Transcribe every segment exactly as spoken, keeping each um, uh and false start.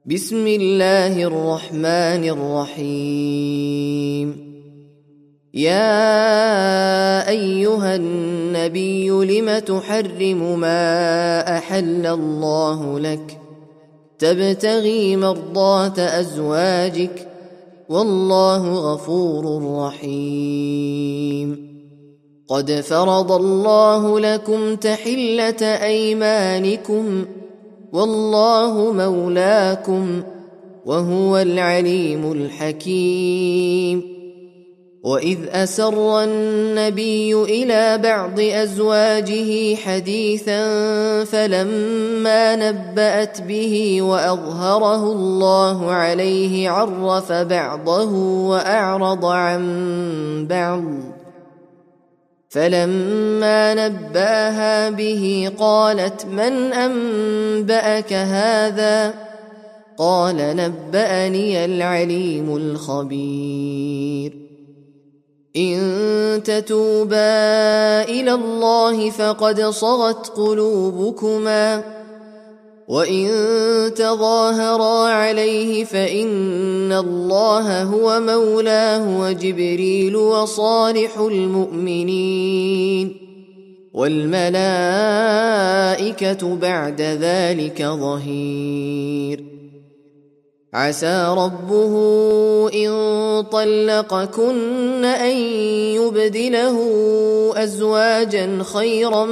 بسم الله الرحمن الرحيم. يا أيها النبي لم تحرم ما أحل الله لك تبتغي مرضات أزواجك والله غفور رحيم. قد فرض الله لكم تحلة أيمانكم والله مولاكم وهو العليم الحكيم. وإذ أسر النبي إلى بعض أزواجه حديثا فلما نبأت به وأظهره الله عليه عرف بعضه وأعرض عن بعض، فلما نبأها به قالت من أنبأك هذا؟ قال نبأني العليم الخبير. إن تتوبا إلى الله فقد صغت قلوبكما، وإن تظاهرا عليه فإن الله هو مولاه وجبريل وصالح المؤمنين والملائكة بعد ذلك ظهير. عسى ربه إن طلقكن أن يبدله أزواجا خيرا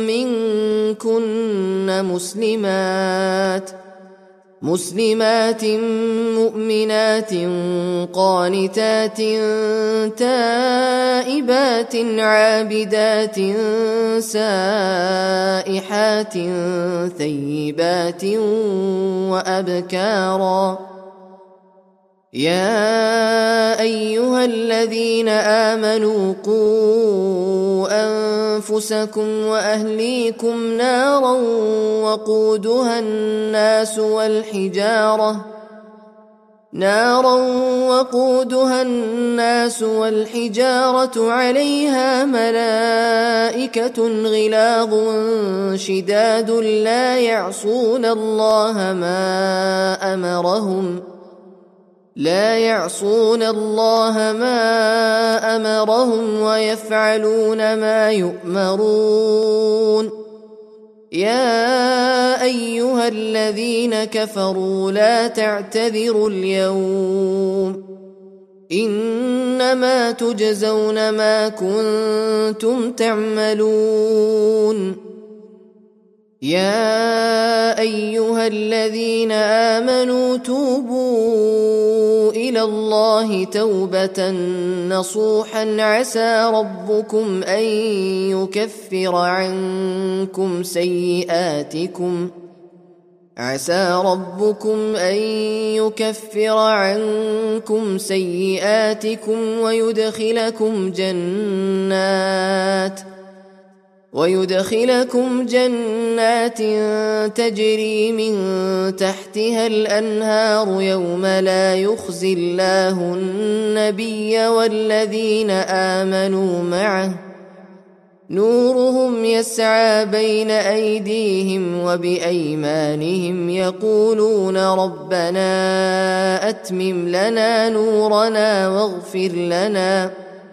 منكن مسلمات مسلمات مؤمنات قانتات تائبات عابدات سائحات ثيبات وأبكارا. يا أيها الذين آمنوا قوا أنفسكم وأهليكم نارا وقودها الناس والحجارة نارا وقودها الناس والحجارة عليها ملائكة غلاظ شداد لا يعصون الله ما أمرهم لا يعصون الله ما أمرهم ويفعلون ما يؤمرون. يا أيها الذين كفروا لا تعتذروا اليوم إنما تجزون ما كنتم تعملون. يا أيها الذين آمنوا توبوا إلى الله توبة نصوحا عسى ربكم أن يكفر عنكم سيئاتكم عسى ربكم أن يكفر عنكم سيئاتكم ويدخلكم جنات ويدخلكم جنات تجري من تحتها الأنهار يوم لا يخزي الله النبي والذين آمنوا معه نورهم يسعى بين أيديهم وبأيمانهم يقولون ربنا أتمم لنا نورنا واغفر لنا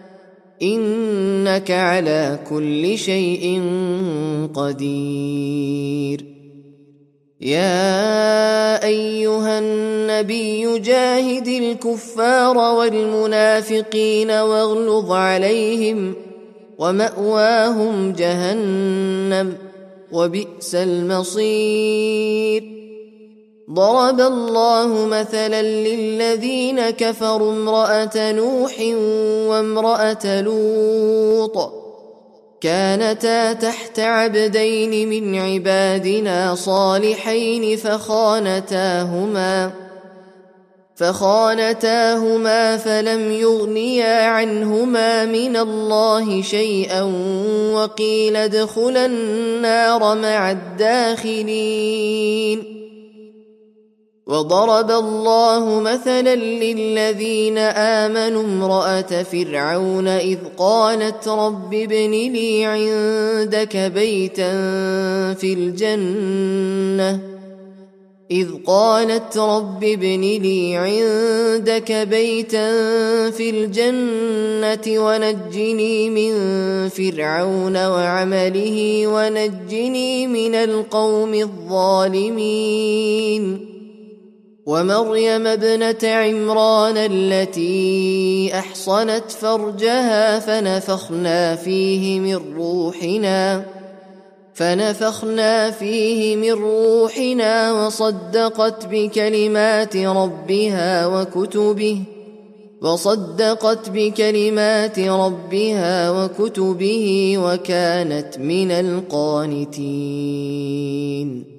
إنك على كل شيء قدير. يا أيها النبي جاهد الكفار والمنافقين واغلظ عليهم ومأواهم جهنم وبئس المصير. ضرب الله مثلا للذين كفروا امرأة نوح وامرأة لوط كانتا تحت عبدين من عبادنا صالحين فخانتاهما فخانتاهما فلم يغنيا عنهما من الله شيئا وقيل ادخلا النار مع الداخلين. وضرب الله مثلا للذين آمنوا امرأة فرعون إذ قالت رب ابن لي عندك بيتا في الجنة إذ قالت رب ابن لي عندك بيتا في الجنة ونجني من فرعون وعمله ونجني من القوم الظالمين ومريم ابنة عمران التي أحصنت فرجها فنفخنا فيه من روحنا فنفخنا فيه من روحنا وصدقت بكلمات ربها وكتبه وصدقت بكلمات ربها وكتبه وكانت من القانتين